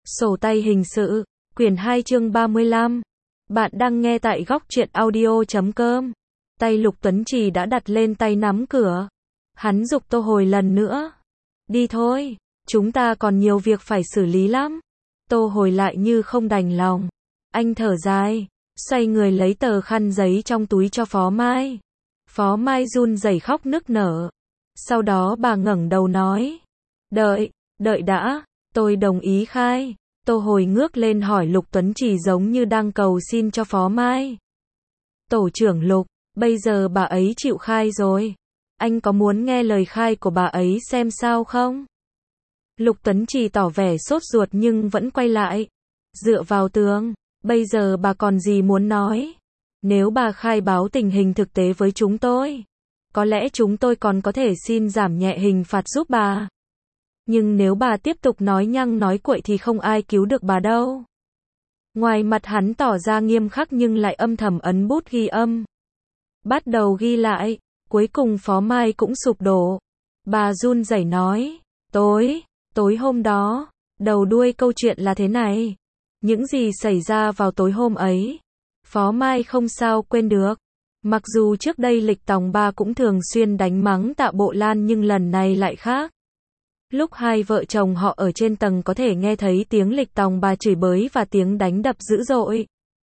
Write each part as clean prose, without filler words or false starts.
Sổ tay hình sự, quyển 2 chương 35. Bạn đang nghe tại góc truyện audio.com. Tay Lục Tuấn Trì đã đặt lên tay nắm cửa. Hắn giục Tô Hồi lần nữa. Đi thôi, chúng ta còn nhiều việc phải xử lý lắm. Tô Hồi lại như không đành lòng. Anh thở dài, xoay người lấy tờ khăn giấy trong túi cho Phó Mai. Phó Mai run rẩy khóc nức nở. Sau đó bà ngẩng đầu nói. Đợi đã, tôi đồng ý khai. Tô Hồi ngước lên hỏi Lục Tuấn Trì giống như đang cầu xin cho Phó Mai. Tổ trưởng Lục, bây giờ bà ấy chịu khai rồi. Anh có muốn nghe lời khai của bà ấy xem sao không? Lục Tuấn Trì tỏ vẻ sốt ruột nhưng vẫn quay lại. Dựa vào tường, bây giờ bà còn gì muốn nói? Nếu bà khai báo tình hình thực tế với chúng tôi, có lẽ chúng tôi còn có thể xin giảm nhẹ hình phạt giúp bà. Nhưng nếu bà tiếp tục nói nhăng nói cuội thì không ai cứu được bà đâu. Ngoài mặt hắn tỏ ra nghiêm khắc nhưng lại âm thầm ấn bút ghi âm. Bắt đầu ghi lại, cuối cùng Phó Mai cũng sụp đổ. Bà run rẩy nói, tối hôm đó, đầu đuôi câu chuyện là thế này. Những gì xảy ra vào tối hôm ấy, Phó Mai không sao quên được. Mặc dù trước đây Lịch Tòng Ba cũng thường xuyên đánh mắng Tạ Bộ Lan nhưng lần này lại khác. Lúc hai vợ chồng họ ở trên tầng có thể nghe thấy tiếng Lịch Tòng Ba chửi bới và tiếng đánh đập dữ dội.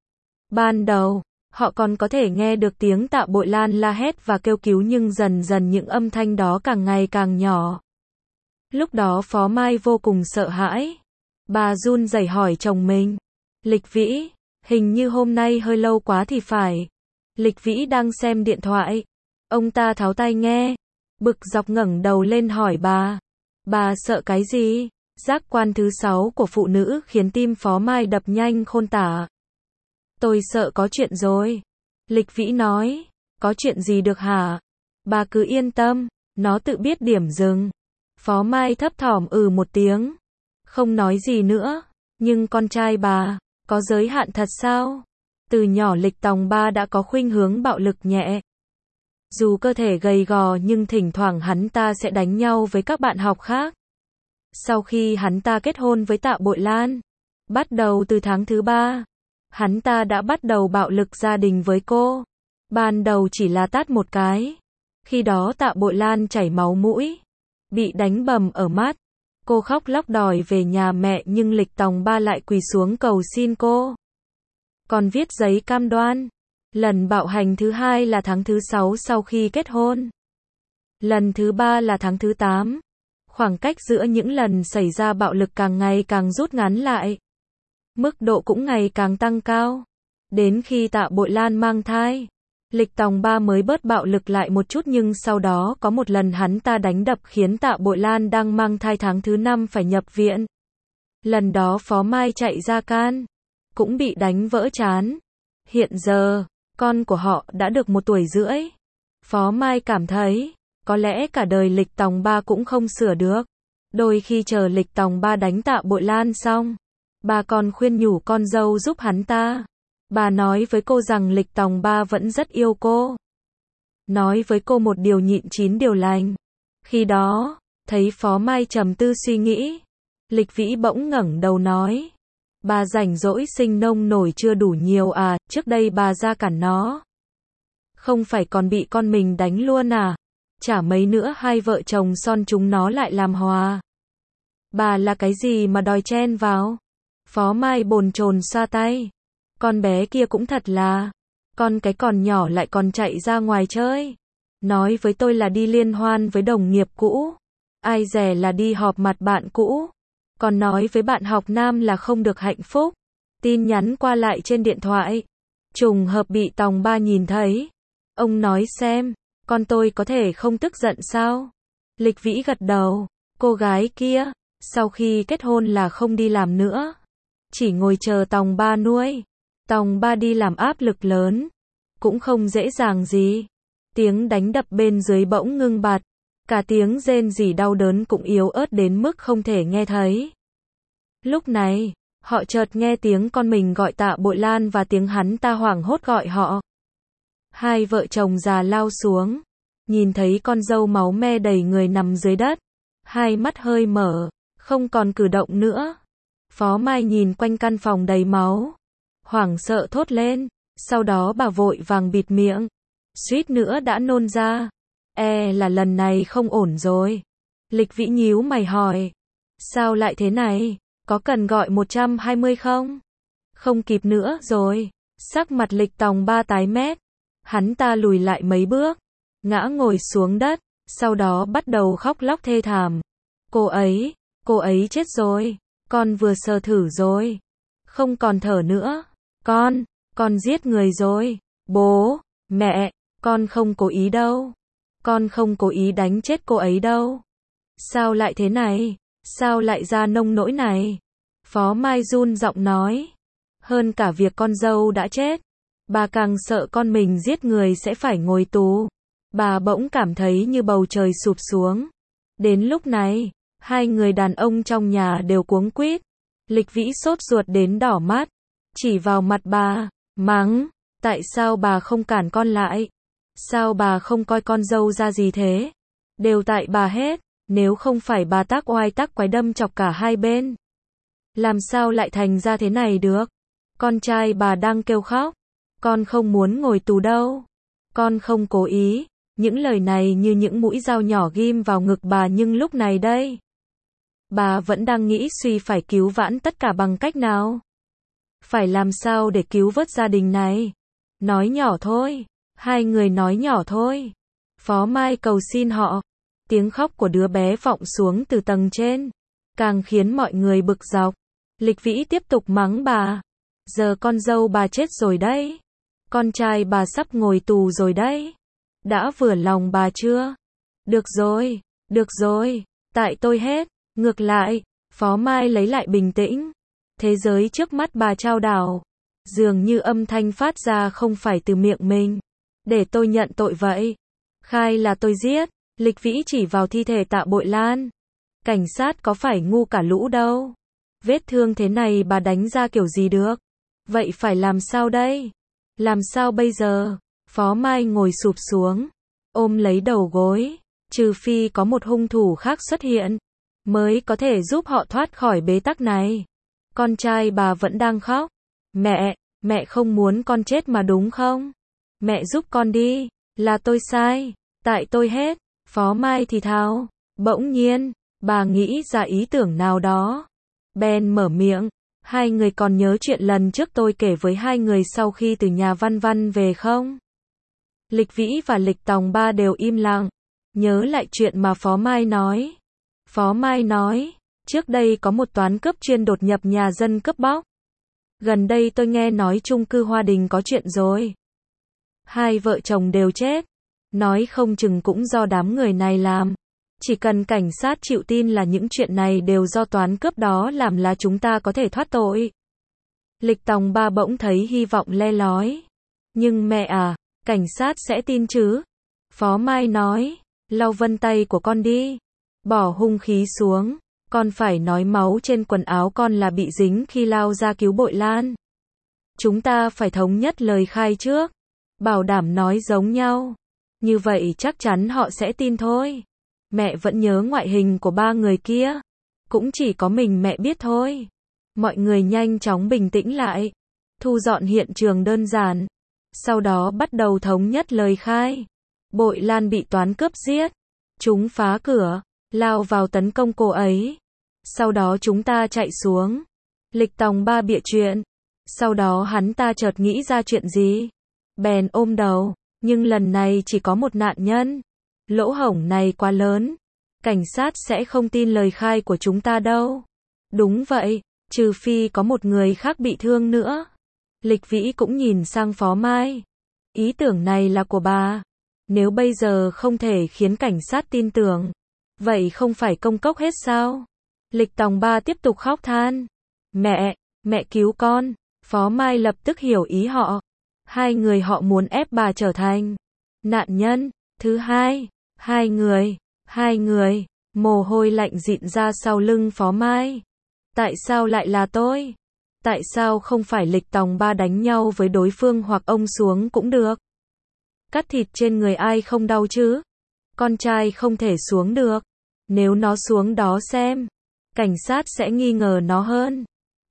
Ban đầu, họ còn có thể nghe được tiếng Tạ Bội Lan la hét và kêu cứu nhưng dần dần những âm thanh đó càng ngày càng nhỏ. Lúc đó Phó Mai vô cùng sợ hãi. Bà run rẩy hỏi chồng mình. Lịch Vĩ, hình như hôm nay hơi lâu quá thì phải. Lịch Vĩ đang xem điện thoại. Ông ta tháo tai nghe. Bực dọc ngẩng đầu lên hỏi bà. Bà sợ cái gì? Giác quan thứ 6 của phụ nữ khiến tim Phó Mai đập nhanh khôn tả. Tôi sợ có chuyện rồi. Lịch Vĩ nói. Có chuyện gì được hả? Bà cứ yên tâm, nó tự biết điểm dừng. Phó Mai thấp thỏm một tiếng. Không nói gì nữa. Nhưng con trai bà, có giới hạn thật sao? Từ nhỏ Lịch Tòng Ba đã có khuynh hướng bạo lực nhẹ. Dù cơ thể gầy gò nhưng thỉnh thoảng hắn ta sẽ đánh nhau với các bạn học khác. Sau khi hắn ta kết hôn với Tạ Bội Lan, bắt đầu từ tháng thứ 3, hắn ta đã bắt đầu bạo lực gia đình với cô. Ban đầu chỉ là tát một cái. Khi đó Tạ Bội Lan chảy máu mũi, bị đánh bầm ở mắt. Cô khóc lóc đòi về nhà mẹ nhưng Lịch Tòng Ba lại quỳ xuống cầu xin cô. Còn viết giấy cam đoan. Lần bạo hành thứ 2 là tháng thứ 6 sau khi kết hôn. Lần thứ 3 là tháng thứ 8. Khoảng cách giữa những lần xảy ra bạo lực càng ngày càng rút ngắn lại. Mức độ cũng ngày càng tăng cao. Đến khi Tạ Bội Lan mang thai, Lịch Tòng Ba mới bớt bạo lực lại một chút nhưng sau đó có một lần hắn ta đánh đập khiến Tạ Bội Lan đang mang thai tháng thứ 5 phải nhập viện. Lần đó Phó Mai chạy ra can, cũng bị đánh vỡ trán. Hiện giờ, con của họ đã được 1 tuổi rưỡi. Phó Mai cảm thấy, có lẽ cả đời Lịch Tòng Ba cũng không sửa được. Đôi khi chờ Lịch Tòng Ba đánh Tạ Bội Lan xong, bà còn khuyên nhủ con dâu giúp hắn ta. Bà nói với cô rằng Lịch Tòng Ba vẫn rất yêu cô. Nói với cô một điều nhịn 9 điều lành. Khi đó, thấy Phó Mai trầm tư suy nghĩ, Lịch Vĩ bỗng ngẩng đầu nói. Bà rảnh rỗi sinh nông nổi chưa đủ nhiều à, trước đây bà ra cản nó. Không phải còn bị con mình đánh luôn à? Chả mấy nữa hai vợ chồng son chúng nó lại làm hòa. Bà là cái gì mà đòi chen vào? Phó Mai bồn chồn xoa tay. Con bé kia cũng thật là, con cái còn nhỏ lại còn chạy ra ngoài chơi. Nói với tôi là đi liên hoan với đồng nghiệp cũ. Ai dè là đi họp mặt bạn cũ. Còn nói với bạn học nam là không được hạnh phúc. Tin nhắn qua lại trên điện thoại. Trùng hợp bị Tòng Ba nhìn thấy. Ông nói xem, con tôi có thể không tức giận sao? Lịch Vĩ gật đầu. Cô gái kia, sau khi kết hôn là không đi làm nữa. Chỉ ngồi chờ Tòng Ba nuôi. Tòng Ba đi làm áp lực lớn. Cũng không dễ dàng gì. Tiếng đánh đập bên dưới bỗng ngưng bặt. Cả tiếng rên rỉ đau đớn cũng yếu ớt đến mức không thể nghe thấy. Lúc này, họ chợt nghe tiếng con mình gọi Tạ Bội Lan và tiếng hắn ta hoảng hốt gọi họ. Hai vợ chồng già lao xuống, nhìn thấy con dâu máu me đầy người nằm dưới đất. Hai mắt hơi mở, không còn cử động nữa. Phó Mai nhìn quanh căn phòng đầy máu, hoảng sợ thốt lên, sau đó bà vội vàng bịt miệng, suýt nữa đã nôn ra. Là lần này không ổn rồi. Lịch Vĩ nhíu mày hỏi, sao lại thế này, có cần gọi 120 không? Không kịp nữa rồi. Sắc mặt Lịch Tòng Ba tái mét, hắn ta lùi lại mấy bước, ngã ngồi xuống đất, sau đó bắt đầu khóc lóc thê thảm. Cô ấy chết rồi, con vừa sờ thử rồi, không còn thở nữa, con giết người rồi, bố, mẹ, con không cố ý đâu, con không cố ý đánh chết cô ấy đâu. Sao lại thế này, sao lại ra nông nỗi này? Phó Mai run giọng nói, hơn cả việc con dâu đã chết, bà càng sợ con mình giết người sẽ phải ngồi tù. Bà bỗng cảm thấy như bầu trời sụp xuống. Đến lúc này, hai người đàn ông trong nhà đều cuống quýt. Lịch Vĩ sốt ruột đến đỏ mắt, chỉ vào mặt bà, mắng, tại sao bà không cản con lại? Sao bà không coi con dâu ra gì thế? Đều tại bà hết, nếu không phải bà tác oai tác quái đâm chọc cả hai bên. Làm sao lại thành ra thế này được? Con trai bà đang kêu khóc, con không muốn ngồi tù đâu, con không cố ý. Những lời này như những mũi dao nhỏ ghim vào ngực bà, nhưng lúc này đây, bà vẫn đang nghĩ suy phải cứu vãn tất cả bằng cách nào. Phải làm sao để cứu vớt gia đình này. Nói nhỏ thôi, hai người nói nhỏ thôi. Phó Mai cầu xin họ. Tiếng khóc của đứa bé vọng xuống từ tầng trên, càng khiến mọi người bực dọc. Lịch Vĩ tiếp tục mắng bà. Giờ con dâu bà chết rồi đấy. Con trai bà sắp ngồi tù rồi đấy. Đã vừa lòng bà chưa? Được rồi, tại tôi hết. Ngược lại, Phó Mai lấy lại bình tĩnh. Thế giới trước mắt bà chao đảo. Dường như âm thanh phát ra không phải từ miệng mình. Để tôi nhận tội vậy. Khai là tôi giết. Lịch Vĩ chỉ vào thi thể Tạ Bội Lan. Cảnh sát có phải ngu cả lũ đâu. Vết thương thế này bà đánh ra kiểu gì được. Vậy phải làm sao đây? Làm sao bây giờ? Phó Mai ngồi sụp xuống, ôm lấy đầu gối. Trừ phi có một hung thủ khác xuất hiện, mới có thể giúp họ thoát khỏi bế tắc này. Con trai bà vẫn đang khóc. Mẹ không muốn con chết mà đúng không? Mẹ giúp con đi, là tôi sai, tại tôi hết. Phó Mai thì thào. Bỗng nhiên, bà nghĩ ra ý tưởng nào đó. Bèn mở miệng, hai người còn nhớ chuyện lần trước tôi kể với hai người sau khi từ nhà Văn Văn về không? Lịch Vĩ và Lịch Tòng Ba đều im lặng, nhớ lại chuyện mà Phó Mai nói. Phó Mai nói, trước đây có một toán cướp chuyên đột nhập nhà dân cướp bóc. Gần đây tôi nghe nói chung cư Hoa Đình có chuyện rồi. Hai vợ chồng đều chết. Nói không chừng cũng do đám người này làm. Chỉ cần cảnh sát chịu tin là những chuyện này đều do toán cướp đó làm là chúng ta có thể thoát tội. Lịch Tòng Ba bỗng thấy hy vọng le lói. Nhưng mẹ à, cảnh sát sẽ tin chứ? Phó Mai nói, lau vân tay của con đi. Bỏ hung khí xuống. Con phải nói máu trên quần áo con là bị dính khi lao ra cứu Bội Lan. Chúng ta phải thống nhất lời khai trước. Bảo đảm nói giống nhau. Như vậy chắc chắn họ sẽ tin thôi. Mẹ vẫn nhớ ngoại hình của ba người kia. Cũng chỉ có mình mẹ biết thôi. Mọi người nhanh chóng bình tĩnh lại. Thu dọn hiện trường đơn giản. Sau đó bắt đầu thống nhất lời khai. Bội Lan bị toán cướp giết. Chúng phá cửa, lao vào tấn công cô ấy. Sau đó chúng ta chạy xuống. Lịch Tòng Ba bịa chuyện. Sau đó hắn ta chợt nghĩ ra chuyện gì. Bèn ôm đầu. Nhưng lần này chỉ có một nạn nhân. Lỗ hổng này quá lớn. Cảnh sát sẽ không tin lời khai của chúng ta đâu. Đúng vậy, trừ phi có một người khác bị thương nữa. Lịch Vĩ cũng nhìn sang Phó Mai. Ý tưởng này là của bà. Nếu bây giờ không thể khiến cảnh sát tin tưởng, vậy không phải công cốc hết sao? Lịch Tòng Ba tiếp tục khóc than. Mẹ cứu con. Phó Mai lập tức hiểu ý họ. Hai người họ muốn ép bà trở thành nạn nhân thứ hai. Hai người. Mồ hôi lạnh rịn ra sau lưng Phó Mai. Tại sao lại là tôi? Tại sao không phải Lịch Tòng Ba đánh nhau với đối phương hoặc ông xuống cũng được? Cắt thịt trên người ai không đau chứ? Con trai không thể xuống được. Nếu nó xuống đó xem, cảnh sát sẽ nghi ngờ nó hơn.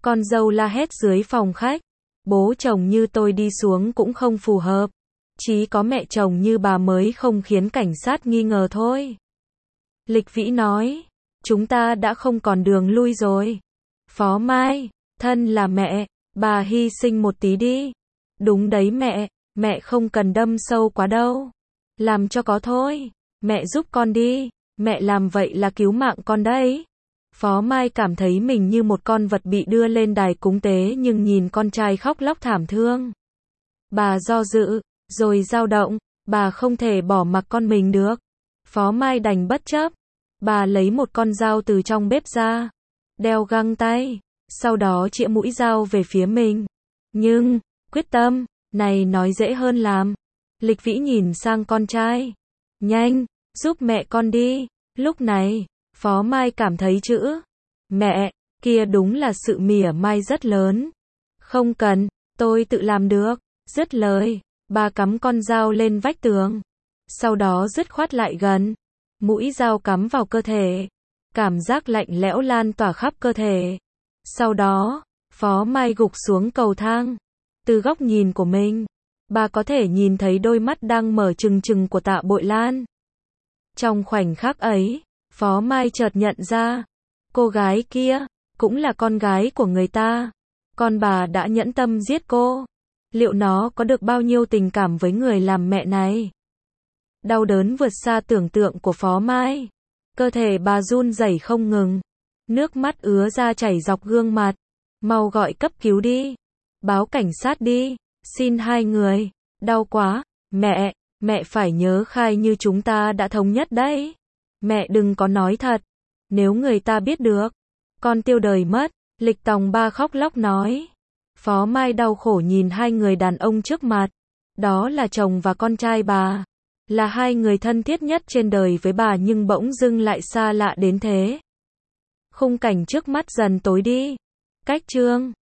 Con dâu la hét dưới phòng khách. Bố chồng như tôi đi xuống cũng không phù hợp. Chỉ có mẹ chồng như bà mới không khiến cảnh sát nghi ngờ thôi. Lịch Vĩ nói. Chúng ta đã không còn đường lui rồi. Phó Mai, thân là mẹ, bà hy sinh một tí đi. Đúng đấy mẹ không cần đâm sâu quá đâu. Làm cho có thôi. Mẹ giúp con đi. Mẹ làm vậy là cứu mạng con đấy. Phó Mai cảm thấy mình như một con vật bị đưa lên đài cúng tế nhưng nhìn con trai khóc lóc thảm thương. Bà do dự, rồi dao động, bà không thể bỏ mặc con mình được. Phó Mai đành bất chấp. Bà lấy một con dao từ trong bếp ra, đeo găng tay, sau đó chĩa mũi dao về phía mình. Nhưng, quyết tâm, này nói dễ hơn làm. Lịch Vĩ nhìn sang con trai. Nhanh, giúp mẹ con đi. Lúc này, Phó Mai cảm thấy chữ mẹ kia đúng là sự mỉa mai rất lớn. Không cần, tôi tự làm được. Dứt lời, bà cắm con dao lên vách tường. Sau đó dứt khoát lại gần. Mũi dao cắm vào cơ thể. Cảm giác lạnh lẽo lan tỏa khắp cơ thể. Sau đó, Phó Mai gục xuống cầu thang. Từ góc nhìn của mình, bà có thể nhìn thấy đôi mắt đang mở trừng trừng của Tạ Bội Lan. Trong khoảnh khắc ấy, Phó Mai chợt nhận ra, cô gái kia, cũng là con gái của người ta. Con bà đã nhẫn tâm giết cô. Liệu nó có được bao nhiêu tình cảm với người làm mẹ này? Đau đớn vượt xa tưởng tượng của Phó Mai. Cơ thể bà run rẩy không ngừng. Nước mắt ứa ra chảy dọc gương mặt. Mau gọi cấp cứu đi. Báo cảnh sát đi. Xin hai người. Đau quá. Mẹ phải nhớ khai như chúng ta đã thống nhất đấy. Mẹ đừng có nói thật. Nếu người ta biết được, con tiêu đời mất. Lịch Tòng Ba khóc lóc nói. Phó Mai đau khổ nhìn hai người đàn ông trước mặt. Đó là chồng và con trai bà. Là hai người thân thiết nhất trên đời với bà nhưng bỗng dưng lại xa lạ đến thế. Khung cảnh trước mắt dần tối đi. Cách chương